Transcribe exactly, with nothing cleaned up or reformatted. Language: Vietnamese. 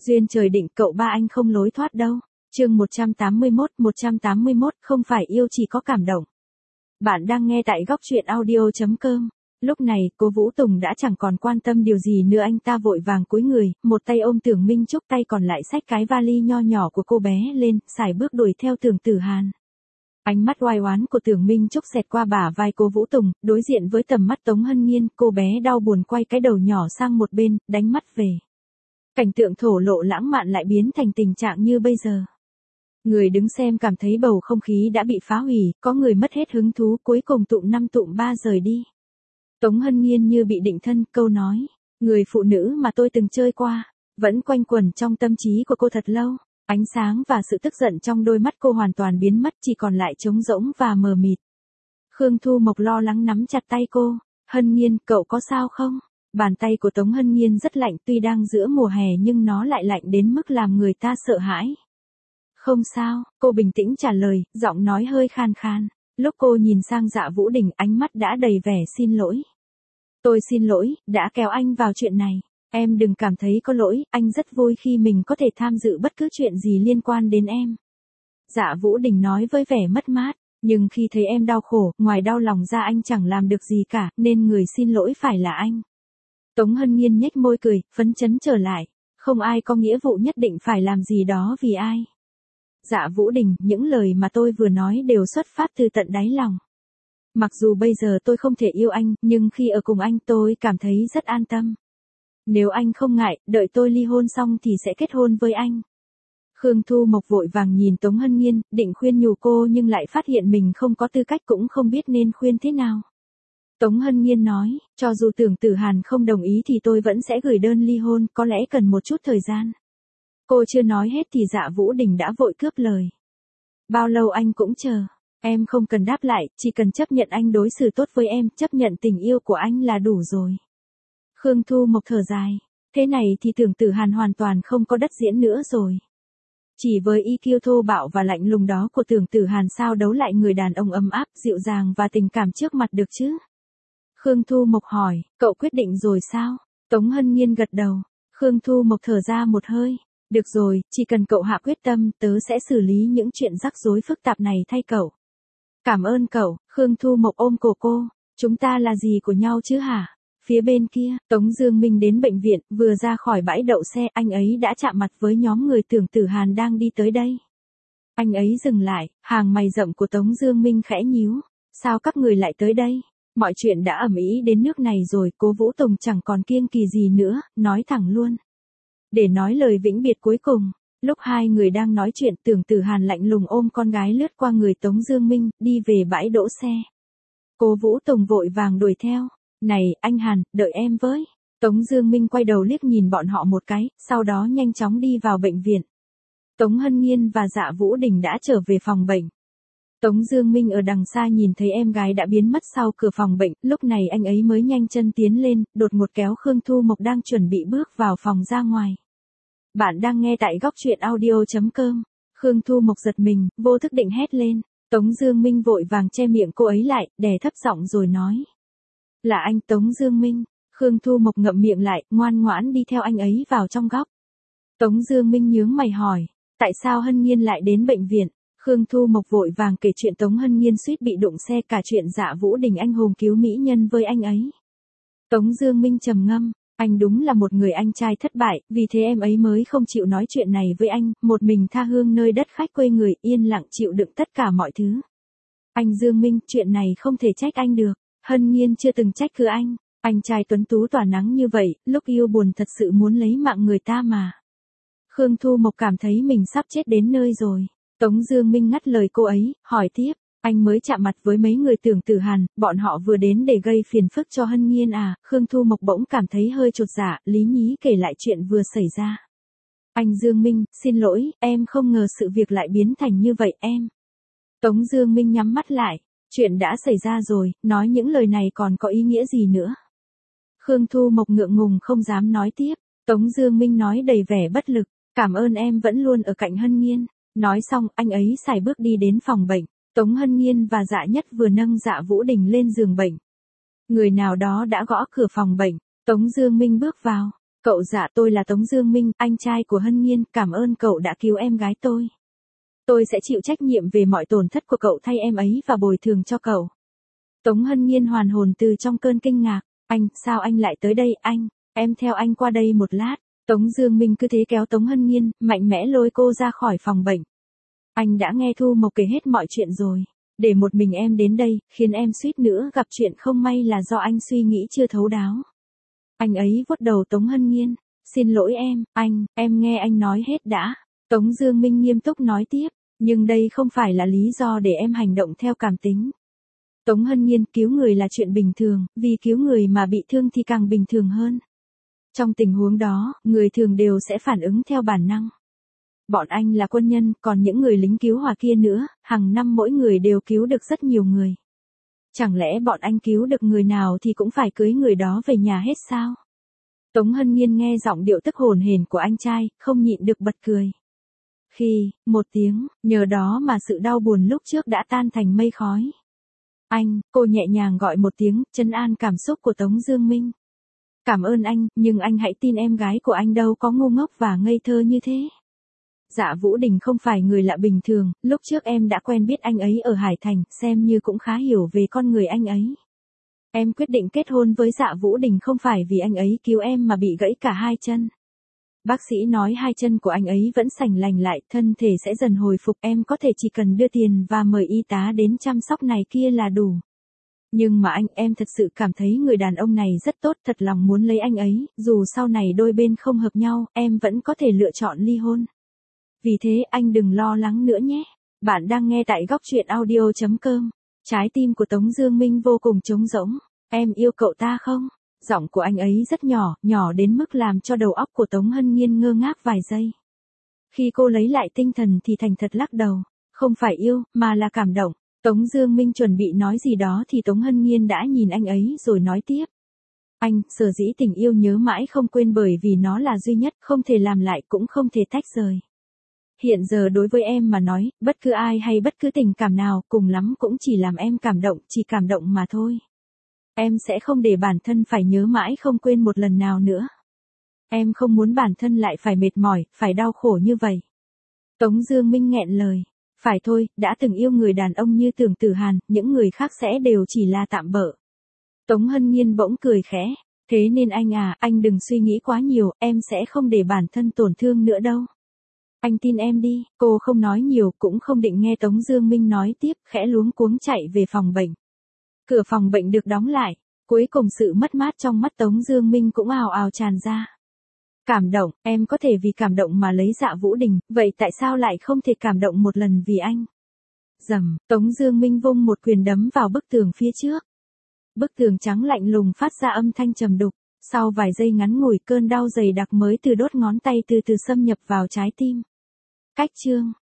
Duyên trời định cậu ba anh không lối thoát đâu. Chương một trăm tám mươi mốt, một trăm tám mươi mốt, không phải yêu chỉ có cảm động. Bạn đang nghe tại góc truyện audio chấm com. Lúc này, cô Vũ Tùng đã chẳng còn quan tâm điều gì nữa, anh ta vội vàng cúi người, một tay ôm Tưởng Minh Trúc, tay còn lại xách cái vali nho nhỏ của cô bé lên, sải bước đuổi theo Tưởng Tử Hàn. Ánh mắt oai oán của Tưởng Minh Trúc xẹt qua bả vai cô Vũ Tùng, đối diện với tầm mắt Tống Hân Nhiên, cô bé đau buồn quay cái đầu nhỏ sang một bên, đánh mắt về. Cảnh tượng thổ lộ lãng mạn lại biến thành tình trạng như bây giờ. Người đứng xem cảm thấy bầu không khí đã bị phá hủy, có người mất hết hứng thú, cuối cùng tụm năm tụm ba rời đi. Tống Hân Nhiên như bị định thân, câu nói, người phụ nữ mà tôi từng chơi qua, vẫn quanh quẩn trong tâm trí của cô thật lâu. Ánh sáng và sự tức giận trong đôi mắt cô hoàn toàn biến mất, chỉ còn lại trống rỗng và mờ mịt. Khương Thu Mộc lo lắng nắm chặt tay cô. Hân Nhiên, cậu có sao không? Bàn tay của Tống Hân Nhiên rất lạnh, tuy đang giữa mùa hè nhưng nó lại lạnh đến mức làm người ta sợ hãi. Không sao, cô bình tĩnh trả lời, giọng nói hơi khan khan. Lúc cô nhìn sang Dạ Vũ Đình, ánh mắt đã đầy vẻ xin lỗi. Tôi xin lỗi, đã kéo anh vào chuyện này. Em đừng cảm thấy có lỗi, anh rất vui khi mình có thể tham dự bất cứ chuyện gì liên quan đến em. Dạ Vũ Đình nói với vẻ mất mát, nhưng khi thấy em đau khổ, ngoài đau lòng ra anh chẳng làm được gì cả, nên người xin lỗi phải là anh. Tống Hân Nhiên nhếch môi cười, phấn chấn trở lại, không ai có nghĩa vụ nhất định phải làm gì đó vì ai. Dạ Vũ Đình, những lời mà tôi vừa nói đều xuất phát từ tận đáy lòng. Mặc dù bây giờ tôi không thể yêu anh, nhưng khi ở cùng anh tôi cảm thấy rất an tâm. Nếu anh không ngại, đợi tôi ly hôn xong thì sẽ kết hôn với anh. Khương Thu Mộc vội vàng nhìn Tống Hân Nhiên, định khuyên nhủ cô nhưng lại phát hiện mình không có tư cách, cũng không biết nên khuyên thế nào. Tống Hân Nhiên nói, cho dù Tưởng Tử Hàn không đồng ý thì tôi vẫn sẽ gửi đơn ly hôn, có lẽ cần một chút thời gian. Cô chưa nói hết thì Dạ Vũ Đình đã vội cướp lời. Bao lâu anh cũng chờ, em không cần đáp lại, chỉ cần chấp nhận anh đối xử tốt với em, chấp nhận tình yêu của anh là đủ rồi. Khương Thu Mộc thở dài, thế này thì Tưởng Tử Hàn hoàn toàn không có đất diễn nữa rồi. Chỉ với i kiu thô bạo và lạnh lùng đó của Tưởng Tử Hàn sao đấu lại người đàn ông ấm áp, dịu dàng và tình cảm trước mặt được chứ? Khương Thu Mộc hỏi, cậu quyết định rồi sao? Tống Hân Nhiên gật đầu. Khương Thu Mộc thở ra một hơi, được rồi, chỉ cần cậu hạ quyết tâm, tớ sẽ xử lý những chuyện rắc rối phức tạp này thay cậu. Cảm ơn cậu. Khương Thu Mộc ôm cổ cô, chúng ta là gì của nhau chứ hả? Phía bên kia, Tống Dương Minh đến bệnh viện, vừa ra khỏi bãi đậu xe, anh ấy đã chạm mặt với nhóm người Tưởng Tử Hàn đang đi tới đây. Anh ấy dừng lại, hàng mày rậm của Tống Dương Minh khẽ nhíu. Sao các người lại tới đây? Mọi chuyện đã ầm ĩ đến nước này rồi, cô Vũ Tùng chẳng còn kiêng kỳ gì nữa, nói thẳng luôn. Để nói lời vĩnh biệt cuối cùng, lúc hai người đang nói chuyện, Tưởng Tử Hàn lạnh lùng ôm con gái lướt qua người Tống Dương Minh, đi về bãi đỗ xe. Cô Vũ Tùng vội vàng đuổi theo. Này, anh Hàn, đợi em với. Tống Dương Minh quay đầu liếc nhìn bọn họ một cái, sau đó nhanh chóng đi vào bệnh viện. Tống Hân Nhiên và Dạ Vũ Đình đã trở về phòng bệnh. Tống Dương Minh ở đằng xa nhìn thấy em gái đã biến mất sau cửa phòng bệnh, lúc này anh ấy mới nhanh chân tiến lên, đột ngột kéo Khương Thu Mộc đang chuẩn bị bước vào phòng ra ngoài. Bạn đang nghe tại góc truyện audio chấm com. Khương Thu Mộc giật mình, vô thức định hét lên. Tống Dương Minh vội vàng che miệng cô ấy lại, đè thấp giọng rồi nói. Là anh Tống Dương Minh. Khương Thu Mộc ngậm miệng lại, ngoan ngoãn đi theo anh ấy vào trong góc. Tống Dương Minh nhướng mày hỏi, tại sao Hân Nhiên lại đến bệnh viện? Khương Thu Mộc vội vàng kể chuyện Tống Hân Nhiên suýt bị đụng xe, cả chuyện Dạ Vũ Đình anh hùng cứu mỹ nhân với anh ấy. Tống Dương Minh trầm ngâm, anh đúng là một người anh trai thất bại, vì thế em ấy mới không chịu nói chuyện này với anh, một mình tha hương nơi đất khách quê người, yên lặng chịu đựng tất cả mọi thứ. Anh Dương Minh, chuyện này không thể trách anh được. Hân Nhiên chưa từng trách cứ anh, anh trai tuấn tú tỏa nắng như vậy, lúc yêu buồn thật sự muốn lấy mạng người ta mà. Khương Thu Mộc cảm thấy mình sắp chết đến nơi rồi. Tống Dương Minh ngắt lời cô ấy, hỏi tiếp, anh mới chạm mặt với mấy người Tưởng Tử Hàn, bọn họ vừa đến để gây phiền phức cho Hân Nhiên à? Khương Thu Mộc bỗng cảm thấy hơi chột dạ, lý nhí kể lại chuyện vừa xảy ra. Anh Dương Minh, xin lỗi, em không ngờ sự việc lại biến thành như vậy em. Tống Dương Minh nhắm mắt lại. Chuyện đã xảy ra rồi, nói những lời này còn có ý nghĩa gì nữa? Khương Thu Mộc ngượng ngùng không dám nói tiếp. Tống Dương Minh nói đầy vẻ bất lực, cảm ơn em vẫn luôn ở cạnh Hân Nhiên. Nói xong, anh ấy sải bước đi đến phòng bệnh. Tống Hân Nhiên và Dạ Nhất vừa nâng Dạ Vũ Đình lên giường bệnh. Người nào đó đã gõ cửa phòng bệnh. Tống Dương Minh bước vào. Cậu dạ tôi là Tống Dương Minh, anh trai của Hân Nhiên, cảm ơn cậu đã cứu em gái tôi. Tôi sẽ chịu trách nhiệm về mọi tổn thất của cậu thay em ấy và bồi thường cho cậu. Tống Hân Nhiên hoàn hồn từ trong cơn kinh ngạc. Anh, sao anh lại tới đây, anh? Em theo anh qua đây một lát. Tống Dương Minh cứ thế kéo Tống Hân Nhiên, mạnh mẽ lôi cô ra khỏi phòng bệnh. Anh đã nghe Thu Mộc kể hết mọi chuyện rồi. Để một mình em đến đây, khiến em suýt nữa gặp chuyện không may là do anh suy nghĩ chưa thấu đáo. Anh ấy vuốt đầu Tống Hân Nhiên. Xin lỗi em, anh, em nghe anh nói hết đã. Tống Dương Minh nghiêm túc nói tiếp. Nhưng đây không phải là lý do để em hành động theo cảm tính. Tống Hân Nhiên, cứu người là chuyện bình thường, vì cứu người mà bị thương thì càng bình thường hơn. Trong tình huống đó, người thường đều sẽ phản ứng theo bản năng. Bọn anh là quân nhân, còn những người lính cứu hỏa kia nữa, hàng năm mỗi người đều cứu được rất nhiều người. Chẳng lẽ bọn anh cứu được người nào thì cũng phải cưới người đó về nhà hết sao? Tống Hân Nhiên nghe giọng điệu tức hồn hển của anh trai, không nhịn được bật cười. Khi, một tiếng, nhờ đó mà sự đau buồn lúc trước đã tan thành mây khói. Anh, cô nhẹ nhàng gọi một tiếng, trấn an cảm xúc của Tống Dương Minh. Cảm ơn anh, nhưng anh hãy tin em gái của anh đâu có ngu ngốc và ngây thơ như thế. Dạ Vũ Đình không phải người lạ bình thường, lúc trước em đã quen biết anh ấy ở Hải Thành, xem như cũng khá hiểu về con người anh ấy. Em quyết định kết hôn với Dạ Vũ Đình không phải vì anh ấy cứu em mà bị gãy cả hai chân. Bác sĩ nói hai chân của anh ấy vẫn sành lành lại, thân thể sẽ dần hồi phục, em có thể chỉ cần đưa tiền và mời y tá đến chăm sóc này kia là đủ. Nhưng mà anh, em thật sự cảm thấy người đàn ông này rất tốt, thật lòng muốn lấy anh ấy, dù sau này đôi bên không hợp nhau, em vẫn có thể lựa chọn ly hôn. Vì thế anh đừng lo lắng nữa nhé. Bạn đang nghe tại góc truyện audio chấm com. Trái tim của Tống Dương Minh vô cùng trống rỗng. Em yêu cậu ta không? Giọng của anh ấy rất nhỏ, nhỏ đến mức làm cho đầu óc của Tống Hân Nhiên ngơ ngác vài giây. Khi cô lấy lại tinh thần thì thành thật lắc đầu. Không phải yêu, mà là cảm động. Tống Dương Minh chuẩn bị nói gì đó thì Tống Hân Nhiên đã nhìn anh ấy rồi nói tiếp. Anh, sở dĩ tình yêu nhớ mãi không quên bởi vì nó là duy nhất, không thể làm lại cũng không thể tách rời. Hiện giờ đối với em mà nói, bất cứ ai hay bất cứ tình cảm nào, cùng lắm cũng chỉ làm em cảm động, chỉ cảm động mà thôi. Em sẽ không để bản thân phải nhớ mãi không quên một lần nào nữa. Em không muốn bản thân lại phải mệt mỏi, phải đau khổ như vậy. Tống Dương Minh nghẹn lời. Phải thôi, đã từng yêu người đàn ông như Tưởng Tử Hàn, những người khác sẽ đều chỉ là tạm bợ. Tống Hân Nhiên bỗng cười khẽ. Thế nên anh à, anh đừng suy nghĩ quá nhiều, em sẽ không để bản thân tổn thương nữa đâu. Anh tin em đi, cô không nói nhiều cũng không định nghe Tống Dương Minh nói tiếp, khẽ luống cuống chạy về phòng bệnh. Cửa phòng bệnh được đóng lại, cuối cùng sự mất mát trong mắt Tống Dương Minh cũng ào ào tràn ra. Cảm động, em có thể vì cảm động mà lấy Dạ Vũ Đình, vậy tại sao lại không thể cảm động một lần vì anh? Rầm, Tống Dương Minh vung một quyền đấm vào bức tường phía trước. Bức tường trắng lạnh lùng phát ra âm thanh trầm đục, sau vài giây ngắn ngủi cơn đau dày đặc mới từ đốt ngón tay từ từ xâm nhập vào trái tim. Cách chương